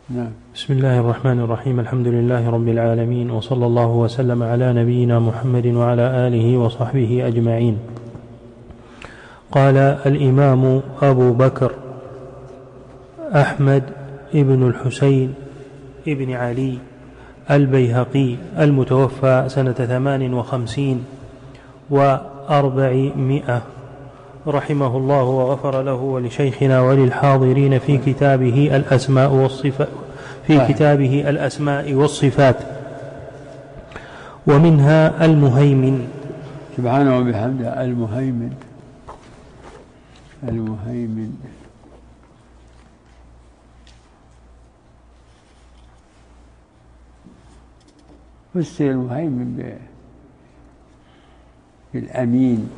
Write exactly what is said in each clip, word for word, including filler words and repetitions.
نعم. بسم الله الرحمن الرحيم. الحمد لله رب العالمين، وصلى الله وسلم على نبينا محمد وعلى آله وصحبه أجمعين. قال الإمام أبو بكر أحمد ابن الحسين ابن علي البيهقي المتوفى سنة ثمان وخمسين وأربعمائة رحمه الله وغفر له ولشيخنا وللحاضرين في كتابه الأسماء والصفات في كتابه الأسماء والصفات، ومنها المهيمن. سبحانه وبحمده. المهيمن المهيمن فسر المهيمن بالأمين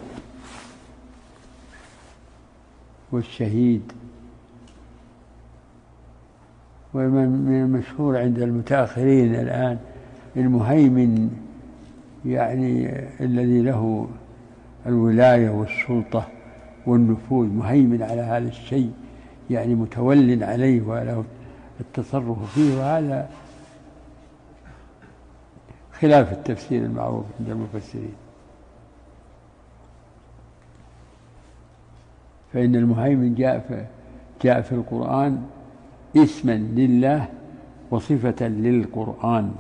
والشهيد. ومن المشهور عند المتأخرين الآن المهيمن يعني الذي له الولاية والسلطة والنفوذ، مهيمن على هذا الشيء، يعني متول عليه وله التصرف فيه، وهذا خلاف التفسير المعروف عند المفسرين. فإن المهيمن جاء في, جاء في القرآن اسما لله وصفة للقرآن.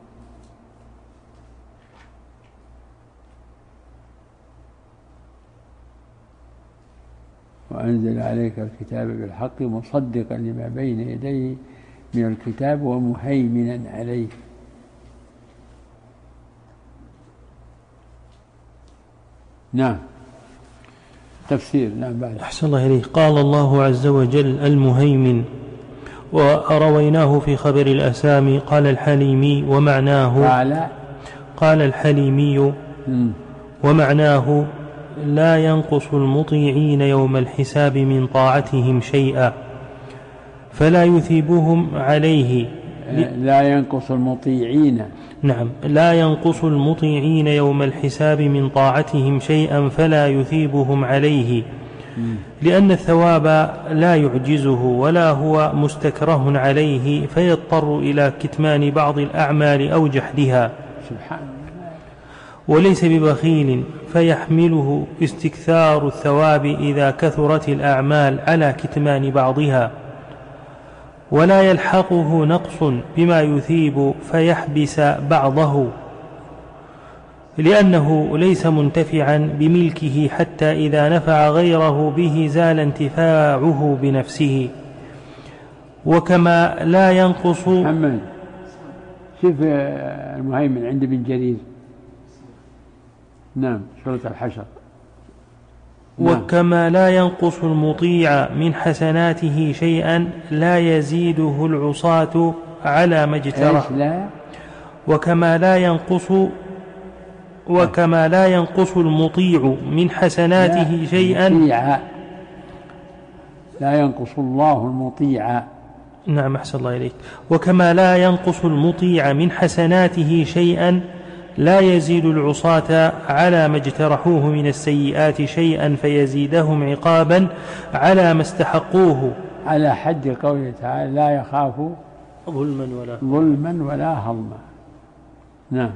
وأنزل عليك الكتاب بالحق مصدقا لما بين يديه من الكتاب ومهيمنا عليه. نعم. تفسير. نعم. بعد. أحسن الله إليه. قال الله عز وجل المهيمن، ورويناه في خبر الأسامي. قال الحليمي ومعناه قال, قال الحليمي ومعناه لا ينقص المطيعين يوم الحساب من طاعتهم شيئا فلا يثيبهم عليه. لا ينقص المطيعين. نعم. لا ينقص المطيعين يوم الحساب من طاعتهم شيئا فلا يثيبهم عليه، لأن الثواب لا يعجزه ولا هو مستكره عليه، فيضطر إلى كتمان بعض الأعمال أو جحدها. سبحان الله. وليس ببخيل فيحمله استكثار الثواب إذا كثرت الأعمال على كتمان بعضها، ولا يلحقه نقص بما يثيب فيحبس بعضه، لأنه ليس منتفعا بملكه حتى إذا نفع غيره به زال انتفاعه بنفسه. وكما لا ينقص. محمد شوف المهيمن عند ابن جرير. نعم. سورة الحشر. وكما لا ينقص المطيع من حسناته شيئا لا يزيده العصاة على ما اجترح. وكما لا ينقص وكما لا ينقص المطيع من حسناته شيئا لا ينقص الله المطيع. نعم. أحسن الله إليك. وكما لا ينقص المطيع من حسناته شيئا لا يزيد العصاة على ما اجترحوه من السيئات شيئا فيزيدهم عقابا على ما استحقوه، على حد قوله تعالى لا يخاف ظلما ولا ظلما ولا هضما. نعم.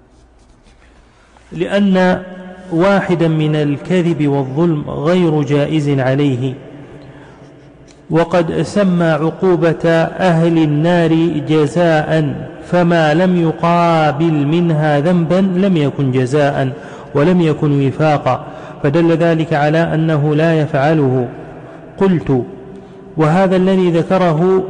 لأن واحدا من الكذب والظلم غير جائز عليه. وقد سمى عقوبة أهل النار جزاء، فما لم يقابل منها ذنبا لم يكن جزاء ولم يكن وفاقا، فدل ذلك على أنه لا يفعله. قلت: وهذا الذي ذكره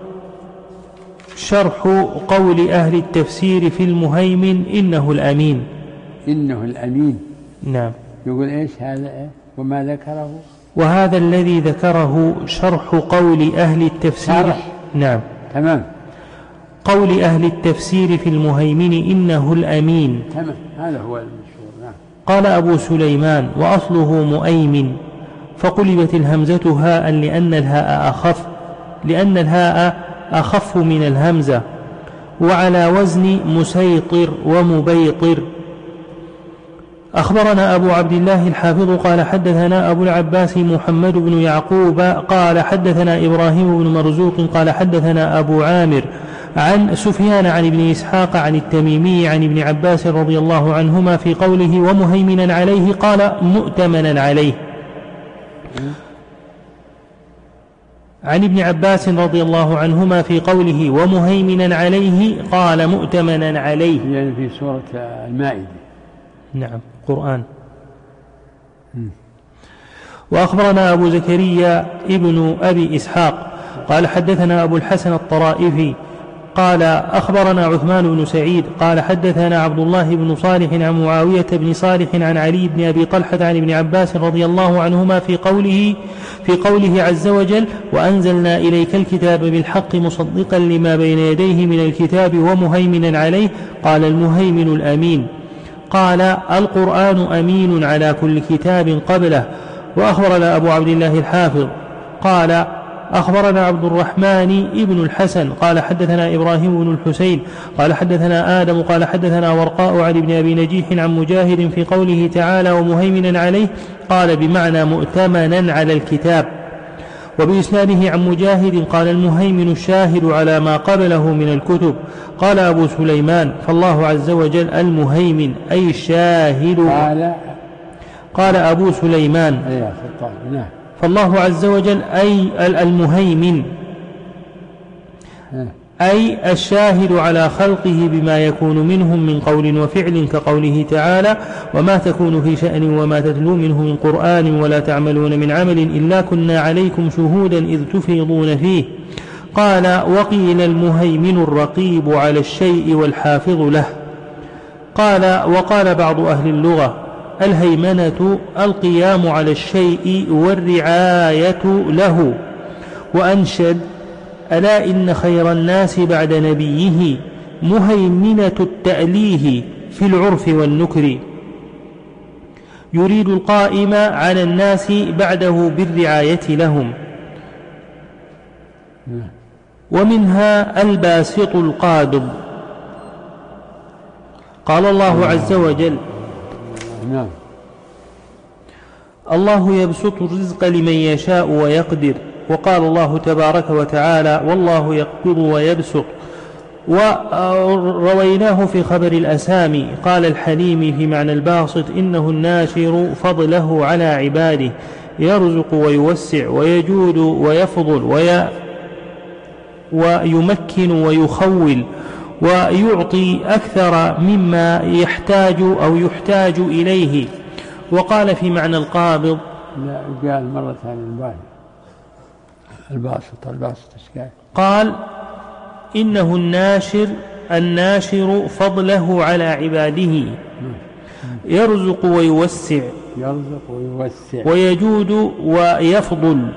شرح قول أهل التفسير في المهيمن إنه الأمين. إنه الأمين. نعم. يقول إيش هذا إيه؟ وما ذكره. وهذا الذي ذكره شرح قول أهل التفسير. شرح. نعم. تمام. قول أهل التفسير في المهيمن إنه الأمين. تمام. هذا هو المشهور. نعم. قال أبو سليمان: وأصله مؤيمن، فقلبت الهمزة هاء لأن الهاء أخف لأن الهاء أخف من الهمزة، وعلى وزن مسيطر ومبيطر. أخبرنا أبو عبد الله الحافظ قال حدثنا أبو العباس محمد بن يعقوب قال حدثنا إبراهيم بن مرزوق قال حدثنا أبو عامر عن سفيان عن ابن إسحاق عن التميمي عن ابن عباس رضي الله عنهما في قوله ومهيمنا عليه قال مؤتمنا عليه. عن ابن عباس رضي الله عنهما في قوله ومهيمنا عليه قال مؤتمنا عليه، يعني في سورة المائدة. نعم قرآن. وأخبرنا أبو زكريا ابن أبي إسحاق قال حدثنا أبو الحسن الطرائفي قال أخبرنا عثمان بن سعيد قال حدثنا عبد الله بن صالح عن معاوية بن صالح عن علي بن أبي طلحة عن ابن عباس رضي الله عنهما في قوله في قوله عز وجل وأنزلنا إليك الكتاب بالحق مصدقا لما بين يديه من الكتاب ومهيمنا عليه قال المهيمن الأمين. قال القرآن أمين على كل كتاب قبله. وأخبرنا أبو عبد الله الحافظ قال أخبرنا عبد الرحمن ابن الحسن قال حدثنا إبراهيم بن الحسين قال حدثنا آدم قال حدثنا ورقاء عن ابن أبي نجيح عن مجاهد في قوله تعالى ومهيمنا عليه قال بمعنى مؤتمنا على الكتاب. وبإسناده عن مجاهد قال المهيمن الشاهد على ما قبله من الكتب. قال أبو سليمان فالله عز وجل المهيمن أي الشاهد. قال, قال أبو سليمان فالله عز وجل أي المهيمن أي الشاهد على خلقه بما يكون منهم من قول وفعل كقوله تعالى وما تكون في شأن وما تتلو منه من قرآن ولا تعملون من عمل إلا كنا عليكم شهودا إذ تفيضون فيه. قال وقيل المهيمن الرقيب على الشيء والحافظ له. قال وقال بعض أهل اللغة الهيمنة القيام على الشيء والرعاية له. وأنشد ألا إن خير الناس بعد نبيه مهيمنة التأليه في العرف والنكر يريد القائم على الناس بعده بالرعاية لهم. ومنها الباسط القابض. قال الله عز وجل الله يبسط الرزق لمن يشاء ويقدر. وقال الله تبارك وتعالى والله يقبض ويبسط. ورويناه في خبر الأسامي قال الحليم في معنى الباسط إنه الناشر فضله على عباده يرزق ويوسع ويجود ويفضل وي ويمكن ويخول ويعطي أكثر مما يحتاج أو يحتاج إليه. وقال في معنى القابض لا قال مرة ثانية الباسط الباسط الباسط إشكال قال إنه الناشر الناشر فضله على عباده يرزق ويوسع يرزق ويوسع ويجود ويفضل.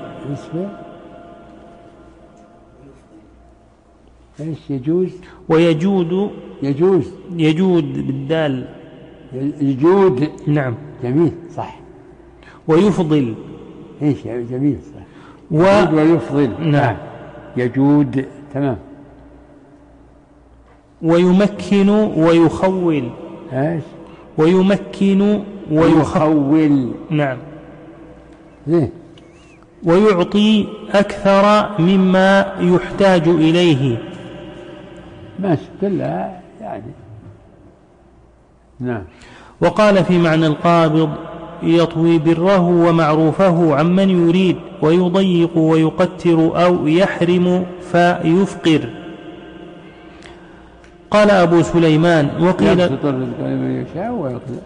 ايش يجوز ويجود يجوز يجود بالدال يجود. نعم جميل صح. ويفضل ايش جميل صح. و... يجود ويفضل. نعم يجود تمام. ويمكن ويخول ايش ويمكن ويخول. نعم زين. ويعطي أكثر مما يحتاج إليه. ماشي كلها يعني. نعم. وقال في معنى القابض يطوي بره ومعروفه عمن يريد ويضيق ويقتر أو يحرم فيفقر. قال أبو سليمان وقيل يبسط الرزق لمن يشاء ويقدر.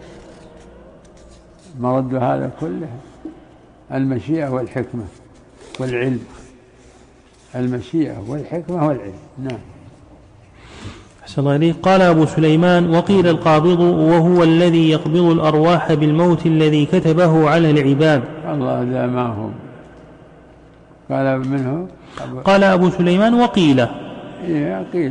مرد هذا كله المشيئة والحكمة والعلم. المشيئة والحكمة والعلم. نعم. أحسن الله إليك. قال أبو سليمان وقيل القابض وهو الذي يقبض الأرواح بالموت الذي كتبه على العباد. الله ذا ما هم. قال منه قال أبو سليمان وقيل إيه قيل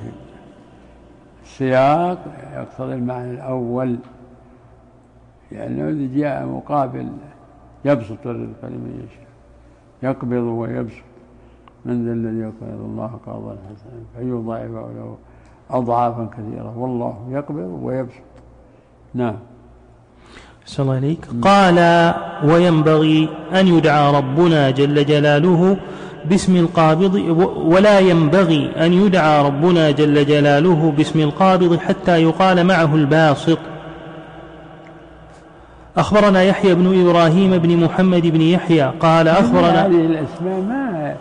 السياق يقتضي المعنى الأول لأنه يعني إذا جاء مقابل يبسط الرزق لمن يشاء يقبض ويبسط من ذا الذي يقبض الله قبضا حسنا فيضاعف له أضعافا كثيرة والله يقبض ويبسط. نعم. صلى الله عليك. قال: وينبغي أن يدعى ربنا جل جلاله باسم القابض، ولا ينبغي أن يدعى ربنا جل جلاله باسم القابض حتى يقال معه الباسط. أخبرنا يحيى بن إبراهيم بن محمد بن يحيى قال أخبرنا. هذه الأسماء ما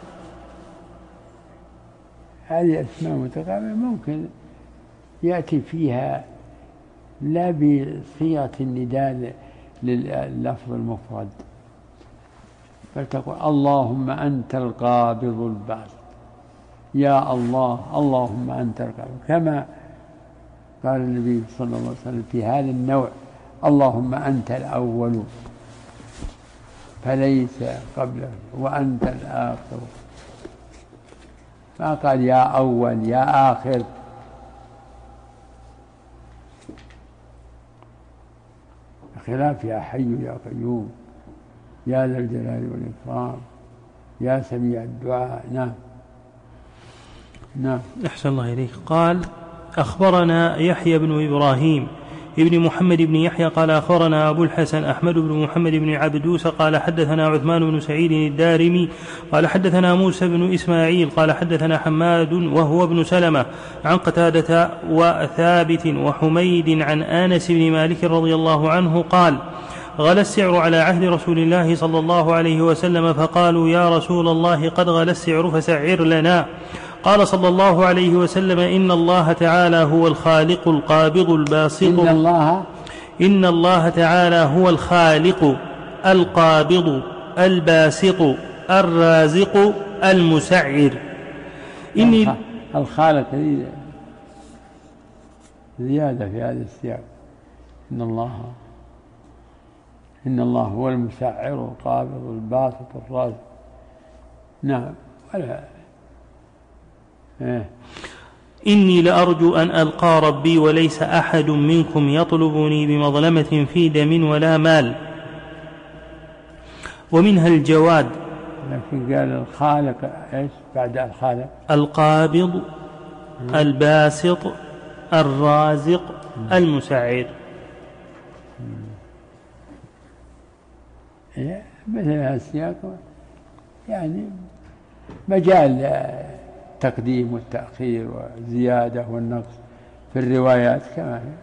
هذه أسماء متقابلة ممكن يأتي فيها لا بصيغة النداء لللفظ المفرد، بل تقول اللهم أنت القابض الباسط، يا الله اللهم أنت القابض، كما قال النبي صلى الله عليه وسلم في هذا النوع: اللهم أنت الأول فليس قبله وأنت الآخر، ما قال يا أول يا آخر. خلاف يا حي يا قيوم، يا ذا الجلال والإكرام، يا سميع الدعاء. نعم نعم. أحسن الله إليك. قال: أخبرنا يحيى بن إبراهيم ابن محمد بن يحيى قال أخبرنا أبو الحسن أحمد بن محمد بن عبدوس قال حدثنا عثمان بن سعيد الدارمي قال حدثنا موسى بن إسماعيل قال حدثنا حماد وهو ابن سلمة عن قتادة وثابت وحميد عن آنس بن مالك رضي الله عنه قال: غلى السعر على عهد رسول الله صلى الله عليه وسلم، فقالوا: يا رسول الله قد غلى السعر فسعر لنا. قال صلى الله عليه وسلم: إن الله تعالى هو الخالق القابض الباسط. إن الله إن الله تعالى هو الخالق القابض الباسط الرازق المسعر. إني الخالق زيادة في هذا السياق. إن الله إن الله هو المسعر القابض الباسط الرازق. نعم. ولا إيه. إني لأرجو أن ألقى ربي وليس أحد منكم يطلبني بمظلمة في دم ولا مال. ومنها الجواد. لكن قال الخالق إيش بعد الخالق؟ القابض الباسط الرازق المسعر. مثل هذا السياق يعني مجال التقديم والتأخير والزيادة والنقص في الروايات كما هي،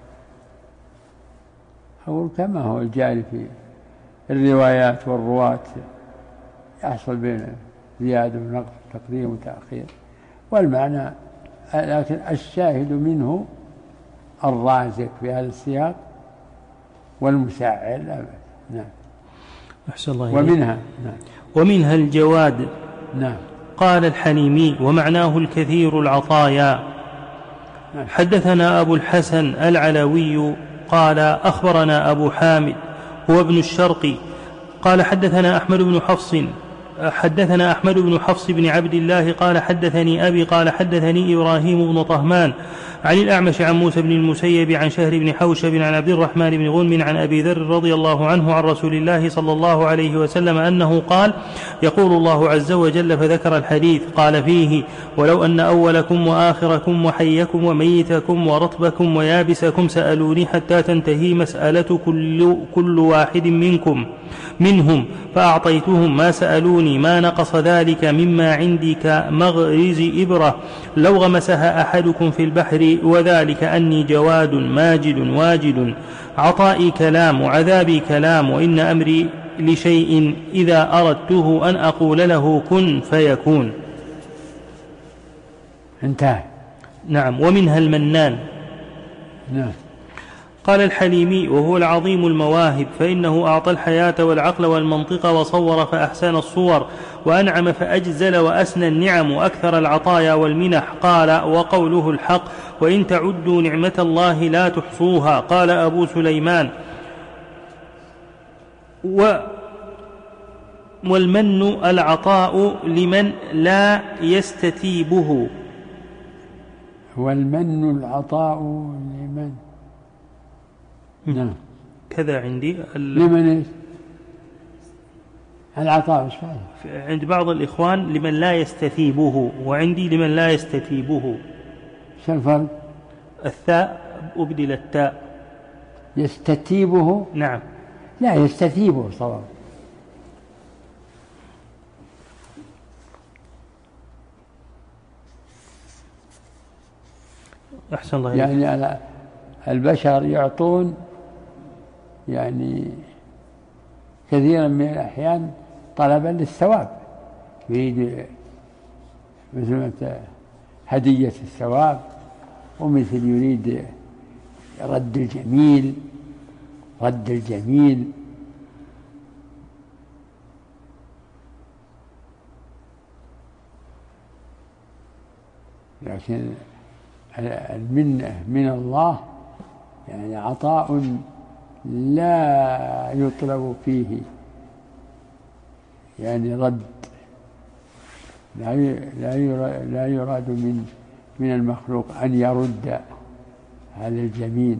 أقول كما هو الجاري في الروايات والرواة يحصل بين زيادة ونقص تقديم وتأخير، والمعنى لكن الشاهد منه الرازق في هذا السياق والمسعر. نعم. أحسن الله. ومنها نعم. ومنها الجواد. نعم. قال الحليمي: ومعناه الكثير العطايا. نعم. حدثنا أبو الحسن العلوي قال أخبرنا أبو حامد هو ابن الشرقي قال حدثنا أحمد بن حفص حدثنا أحمد بن حفص بن عبد الله قال حدثني أبي قال حدثني إبراهيم بن طهمان عن الأعمش عن موسى بن المسيب عن شهر بن حوشب عن عبد الرحمن بن غنم عن أبي ذر رضي الله عنه عن رسول الله صلى الله عليه وسلم أنه قال: يقول الله عز وجل، فذكر الحديث قال فيه: ولو أن أولكم وآخركم وحيكم وميتكم ورطبكم ويابسكم سألوني حتى تنتهي مسألة كل, كل واحد منكم منهم فأعطيتهم ما سألوني ما نقص ذلك مما عندي كمغرز إبرة لو غمسها أحدكم في البحر، وذلك أني جواد ماجد واجد، عطائي كلام وعذابي كلام، وإن أمري لشيء إذا أردته أن أقول له كن فيكون. انتهى. نعم. ومنها المنان. نعم. قال الحليمي: وهو العظيم المواهب، فإنه أعطى الحياة والعقل والمنطق وصور فأحسن الصور وأنعم فأجزل وأسنى النعم وأكثر العطايا والمنح. قال: وقوله الحق: وإن تعدوا نعمة الله لا تحصوها. قال أبو سليمان: و والمن العطاء لمن لا يستتيبه. والمن العطاء لمن نعم كذا عندي لمن إيش العطاء إيش عند بعض الإخوان لمن لا يستثيبه، وعندي لمن لا يستتيبه. شو الفرق؟ الثاء أبدل التاء. يستتيبه. نعم. لا، يستتيبه صواب. أحسن الله إليك. يعني البشر يعطون يعني كثيرا من الأحيان طلبا للثواب، يريد مثل هدية الثواب، ومثل يريد رد الجميل رد الجميل لكن المنة من الله يعني عطاء لا يطلب فيه يعني رد، لا لا يراد من من المخلوق أن يرد هذا الجميل.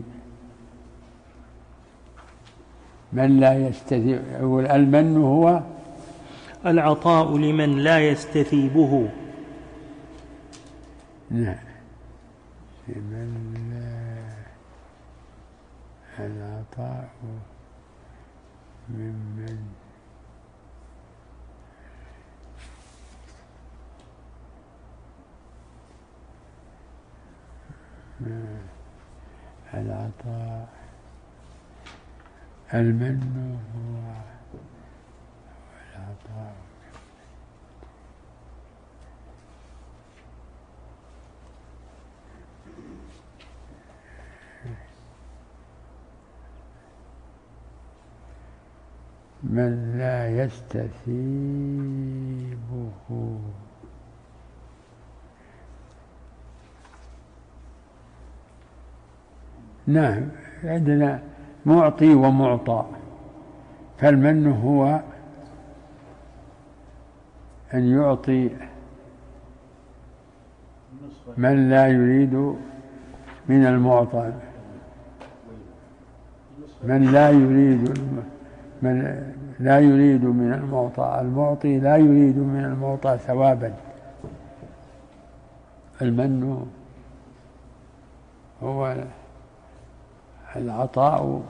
من لا يستثيب، المن هو العطاء لمن لا يستثيبه. نعم، لمن لا، العطاء ممن العطاء المن هو العطاء من لا يستثيبه. نعم، عندنا معطي ومعطى، فالمن هو أن يعطي من لا يريد من المعطى، من لا يريد من لا يريد من المعطى، المعطي لا يريد من المعطى ثوابا. المن هو العطاء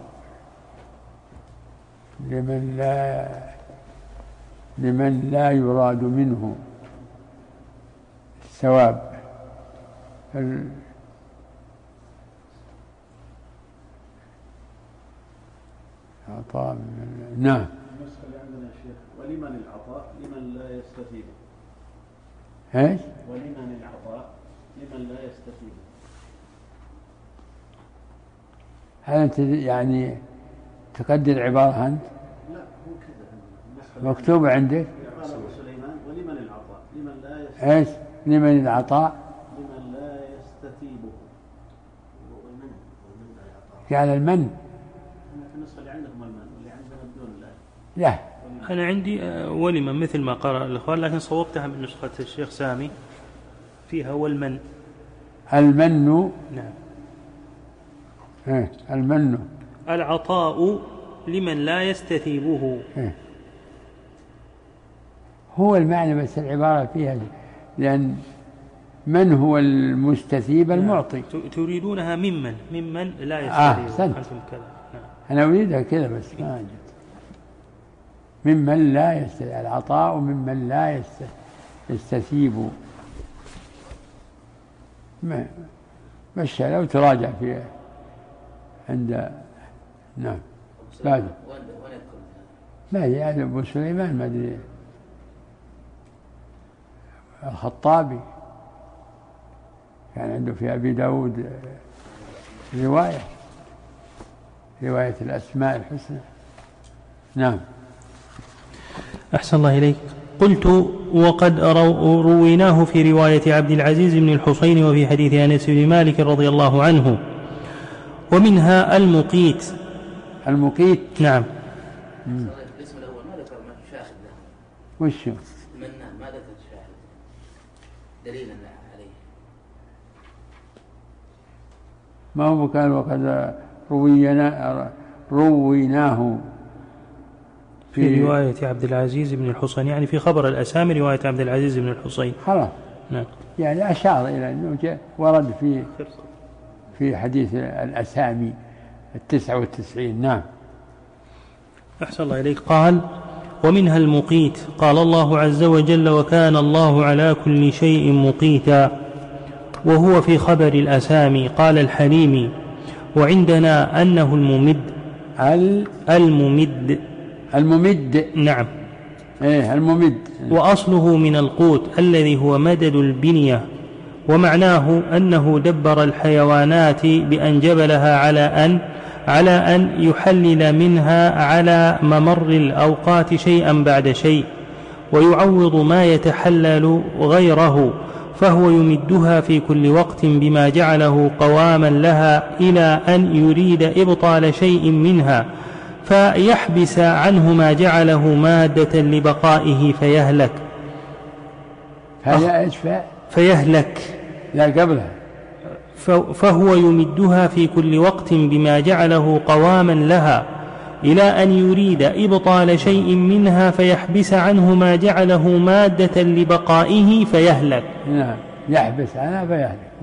لمن لا لمن لا يراد منه الثواب. العطاء من... نعم. النسخة اللي عندنا يا شيخ، ولمن العطاء لمن لا يستفيد. ايش؟ ولمن العطاء لمن لا يستفيد. هل أنت يعني تقدر عبارة أنت؟ لا، هو كذا مكتوب عندك. قال أبو سليمان ولمن العطاء لمن لا يستفيد. ايش؟ لمن العطاء لمن لا يستتيبه. قال المن. في النسخة اللي عندكم المن، واللي عندنا بدون الله. لا، أنا عندي ولمن مثل ما قرأ الإخوان، لكن صوبتها من نسخة الشيخ سامي فيها والمن. المن. نعم. إيه؟ المن العطاء لمن لا يستثيبه. إيه؟ هو المعنى، بس العبارة فيها، لأن من هو المستثيب؟ المعطي. تريدونها ممن ممن لا يستثيبه. آه كذا. نعم. أنا أريدها كذا بس ما أجد. ممن لا يستثيب، العطاء ممن لا يستثيب. مشى لو تراجع فيها عند. نعم. بعد ما يعني أبو سليمان ما أدري، الخطابي كان عنده في أبي داود رواية رواية الأسماء الحسنى. نعم. أحسن الله إليك. قلت وقد رويناه في رواية عبد العزيز بن الحصين وفي حديث أنس بن مالك رضي الله عنه، ومنها المقيت. المقيت. نعم. الاسم الأول ما ذكر ما شاهد له. وشو؟ المنان ما ذكر شاهد دليلا عليه. ما هو كان وقد روينا رويناه في, في رواية عبد العزيز بن الحصين، يعني في خبر الأسامي رواية عبد العزيز بن الحصين. خلاص. نعم. يعني أشار إلى أنه ورد في في حديث الأسامي التسعة والتسعين. نعم. أحسن الله إليك. قال: ومنها المقيت. قال الله عز وجل: وكان الله على كل شيء مقيتا، وهو في خبر الأسامي. قال الحليمي: وعندنا أنه الممد. الممد الممد نعم. إيه الممد. وأصله من القوت الذي هو مدد البنية، ومعناه أنه دبر الحيوانات بأن جبلها على أن على أن يحلل منها على ممر الأوقات شيئا بعد شيء، ويعوض ما يتحلل غيره، فهو يمدها في كل وقت بما جعله قواما لها إلى أن يريد إبطال شيء منها فيحبس عنه ما جعله مادة لبقائه فيهلك. فيهلك لا قبلها. فهو يمدها في كل وقت بما جعله قواما لها إلى أن يريد إبطال شيء منها فيحبس عنه ما جعله مادة لبقائه فيهلك. نعم، يحبس عنها فيهلك.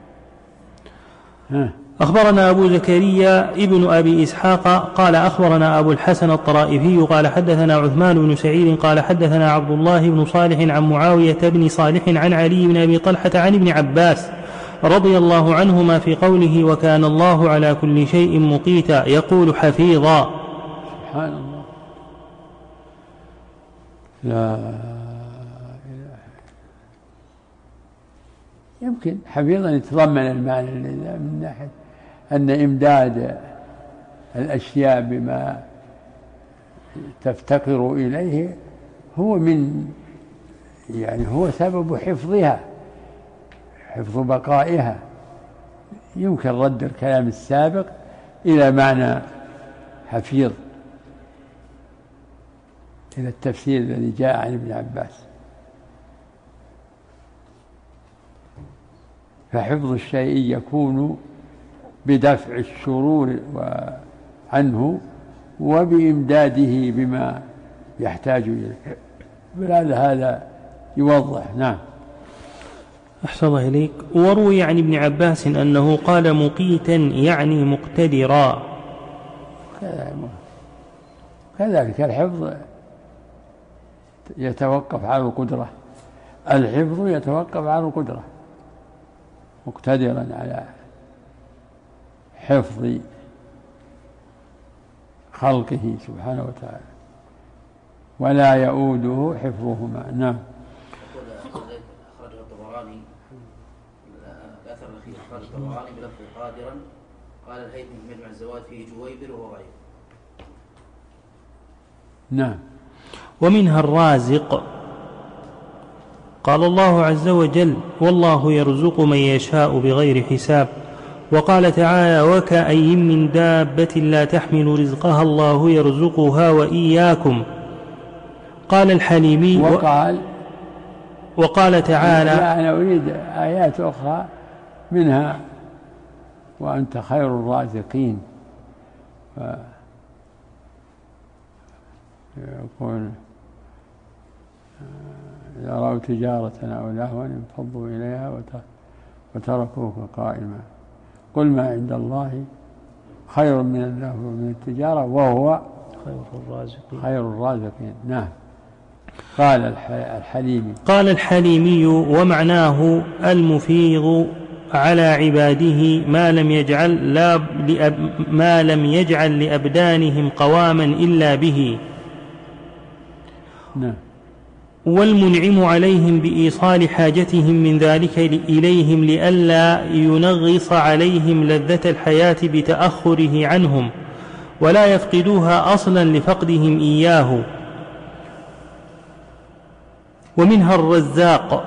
نعم. أخبرنا أبو زكريا ابن أبي إسحاق قال أخبرنا أبو الحسن الطرائفي قال حدثنا عثمان بن سعيد قال حدثنا عبد الله بن صالح عن معاوية بن صالح عن علي بن أبي طلحة عن ابن عباس رضي الله عنهما في قوله: وكان الله على كل شيء مقيتا، يقول حفيظا. سبحان الله. لا إله. يمكن حفيظا يتضمن المعنى من ناحية أن إمداد الأشياء بما تفتقر إليه هو من يعني هو سبب حفظها، حفظ بقائها. يمكن رد الكلام السابق إلى معنى حفيظ، إلى التفسير الذي جاء عن ابن عباس. فحفظ الشيء يكون بدفع الشرور عنه وبإمداده بما يحتاج إليه. بهذا هذا يوضح. نعم. أحسن الله إليك. وروي عن ابن عباس أنه قال مقيتا يعني مقتدرا. كذلك الحفظ يتوقف على القدرة، الحفظ يتوقف على القدرة، مقتدرا على حفظ خلقه سبحانه وتعالى ولا يؤوده حفظهما. نعم. أخرجه الطبراني الأثر الأخير أخرجه الطبراني بلفظ قادرا. قال الهيثمي في مجمع الزوائد فيه جويبر وهو ضعيف. نعم. ومنها الرازق. قال الله عز وجل: والله يرزق من يشاء بغير حساب. وقال تعالى: وكأي من دابة لا تحمل رزقها الله يرزقها وإياكم. قال الحليمي وقال وقال تعالى: أنا أريد آيات أخرى منها وأنت خير الرازقين. يقول إذا رأوا تجارة أو لهوا انفضوا إليها وتركوك قائما قل ما عند الله خير من اللهو ومن التجارة وهو خير الرازقين. خير الرازقين. نعم. قال الحليمي قال الحليمي ومعناه المفيض على عباده ما لم يجعل لا لأب ما لم يجعل لأبدانهم قواما إلا به. نعم. والمنعم عليهم بإيصال حاجتهم من ذلك إليهم لئلا ينغص عليهم لذة الحياة بتأخره عنهم ولا يفقدوها أصلا لفقدهم إياه. ومنها الرزاق.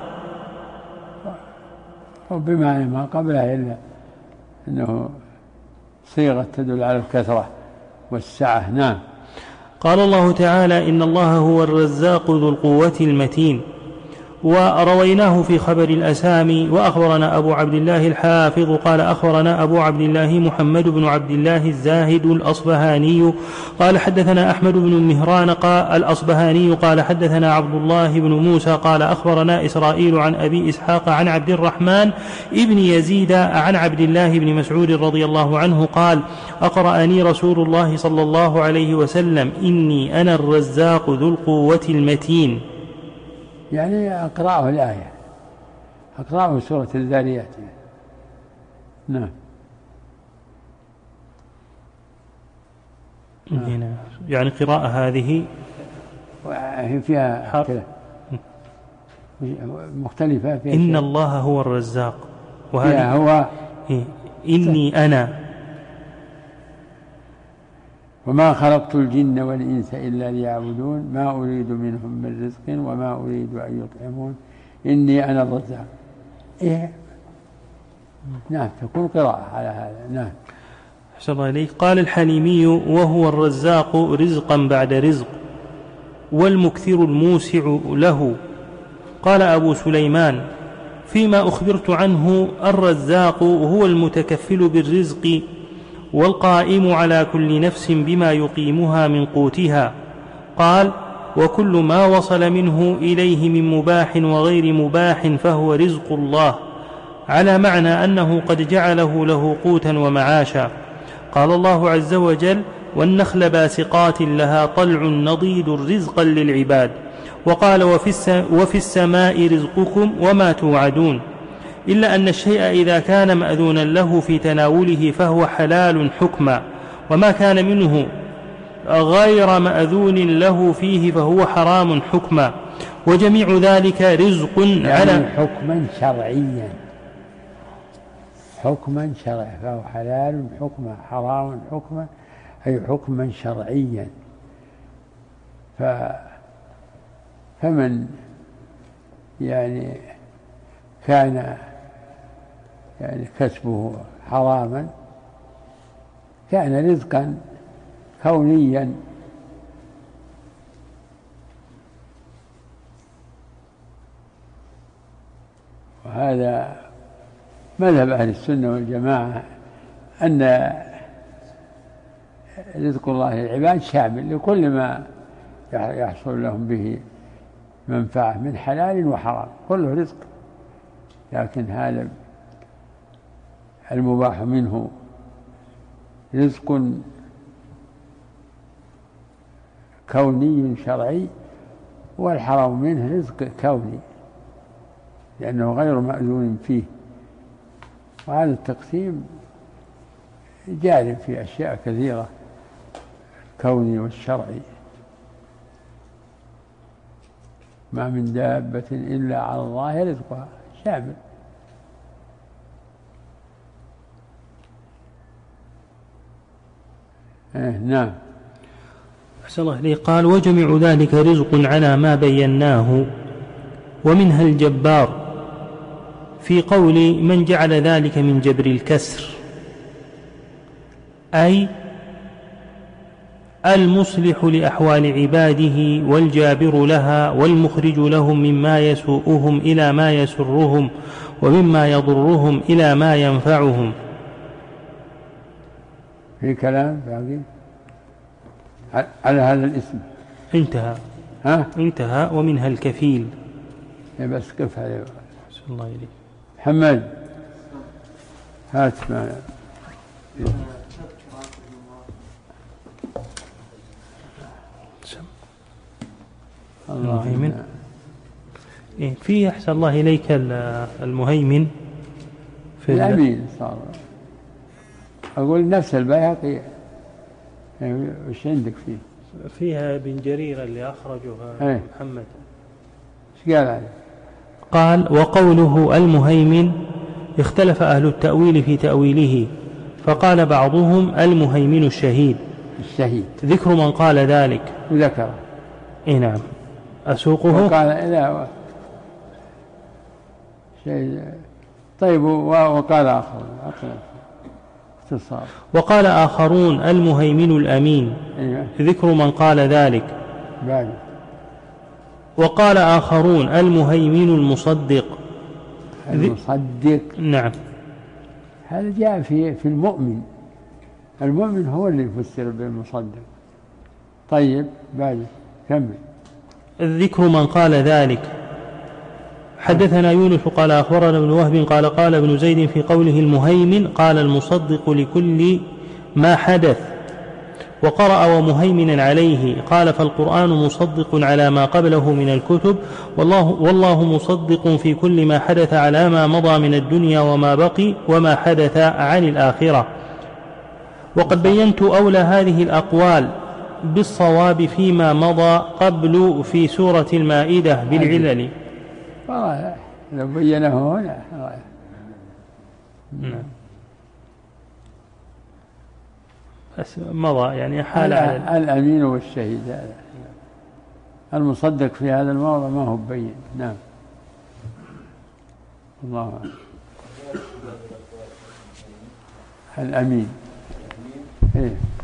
وبمعنى ما قبلها إلا أنه صيغة تدل على الكثرة والسعة. نعم. قال الله تعالى: إن الله هو الرزاق ذو القوة المتين. ورويناه في خبر الأسامي. وأخبرنا أبو عبد الله الحافظ قال أخبرنا أبو عبد الله محمد بن عبد الله الزاهد الأصبهاني قال حدثنا أحمد بن مهران الأصبهاني قال حدثنا عبد الله بن موسى قال أخبرنا إسرائيل عن أبي إسحاق عن عبد الرحمن ابن يزيد عن عبد الله بن مسعود رضي الله عنه قال أقرأني رسول الله صلى الله عليه وسلم إني أنا الرزاق ذو القوة المتين. يعني أقرأه الآية، أقرأه سورة الذاريات. نعم. هنا يعني قراءة هذه فيها حرف مختلفة فيها إن شيء. الله هو الرزاق وهذا هو إني أنا وما خلقت الجن والإنس إلا ليعبدون ما أريد منهم من رزق وما أريد أن يطعمون إني أنا الرزاق. إيه؟ نعم تكون قراءة على هذا. نعم. أحسن الله إليك. قال الحليمي وهو الرزاق رزقا بعد رزق والمكثر الموسع له. قال أبو سليمان فيما أخبرت عنه الرزاق هو المتكفل بالرزق والقائم على كل نفس بما يقيمها من قوتها. قال وكل ما وصل منه إليه من مباح وغير مباح فهو رزق الله، على معنى أنه قد جعله له قوتا ومعاشا. قال الله عز وجل والنخل باسقات لها طلع نضيد رزقا للعباد. وقال وفي السماء رزقكم وما توعدون، إلا أن الشيء إذا كان مأذونا له في تناوله فهو حلال حكما، وما كان منه غير مأذون له فيه فهو حرام حكما، وجميع ذلك رزق يعني على حكما شرعيا، حكما شرعيا، فهو حلال حكما حرام حكما، أي حكما شرعيا. ف فمن يعني كان يعني كسبه حراما كان رزقا كونيا، وهذا مذهب أهل السنة والجماعة أن رزق الله للعباد شامل لكل ما يحصل لهم به منفعة من حلال وحرام، كله رزق. لكن هذا المباح منه رزق كوني شرعي، والحرام منه رزق كوني لأنه غير مأذون فيه. وهذا التقسيم جار في أشياء كثيرة، الكوني والشرعي. ما من دابة إلا على الله رزقها شامل. إيه نعم. أحسن الله إليه. قال وجميع ذلك رزق على ما بيناه، ومنها الجبار في قول من جعل ذلك من جبر الكسر، أي المصلح لأحوال عباده والجابر لها والمخرج لهم مما يسوءهم إلى ما يسرهم ومما يضرهم إلى ما ينفعهم. في كلام باقي على هذا الاسم. انتهى. ها؟ انتهى. ومنها الكفيل. بس كيف هذا؟ أحسن الله إليك. محمد هات معنا. المهيمن. إيه في أحسن الله إليك المهيمن في الأمين صار. أقول نفس البيهقي وش عندك فيه؟ فيها ابن جرير اللي أخرجها ايه؟ محمد. ايش قال عليه؟ قال وقوله المهيمن اختلف أهل التأويل في تأويله، فقال بعضهم المهيمن الشهيد. الشهيد ذكر من قال ذلك ذكره. إيه نعم. أسوقه. وقال إذا شيء طيب. وقال آخر اختصار. وقال آخرون المهيمن الأمين. أيوة. ذكر من قال ذلك. بعد وقال آخرون المهيمن المصدق. المصدق نعم. هذا جاء في في المؤمن، المؤمن هو اللي يفسر بالمصدق. طيب بعد كمل. الذكر من قال ذلك. حدثنا يونس قال أخبرنا ابن وهب قال قال ابن زيد في قوله المهيمن قال المصدق لكل ما حدث، وقرأ ومهيمنا عليه قال فالقرآن مصدق على ما قبله من الكتب، والله, والله مصدق في كل ما حدث على ما مضى من الدنيا وما بقي وما حدث عن الآخرة. وقد بينت أولى هذه الأقوال بالصواب فيما مضى قبل في سورة المائدة بالعلل. لو بينه هنا بس مضى يعني حال على الأمين والشهيد. هذا المصدق في هذا الموضع ما هو بين. نعم. الله أعلم. الأمين. إيه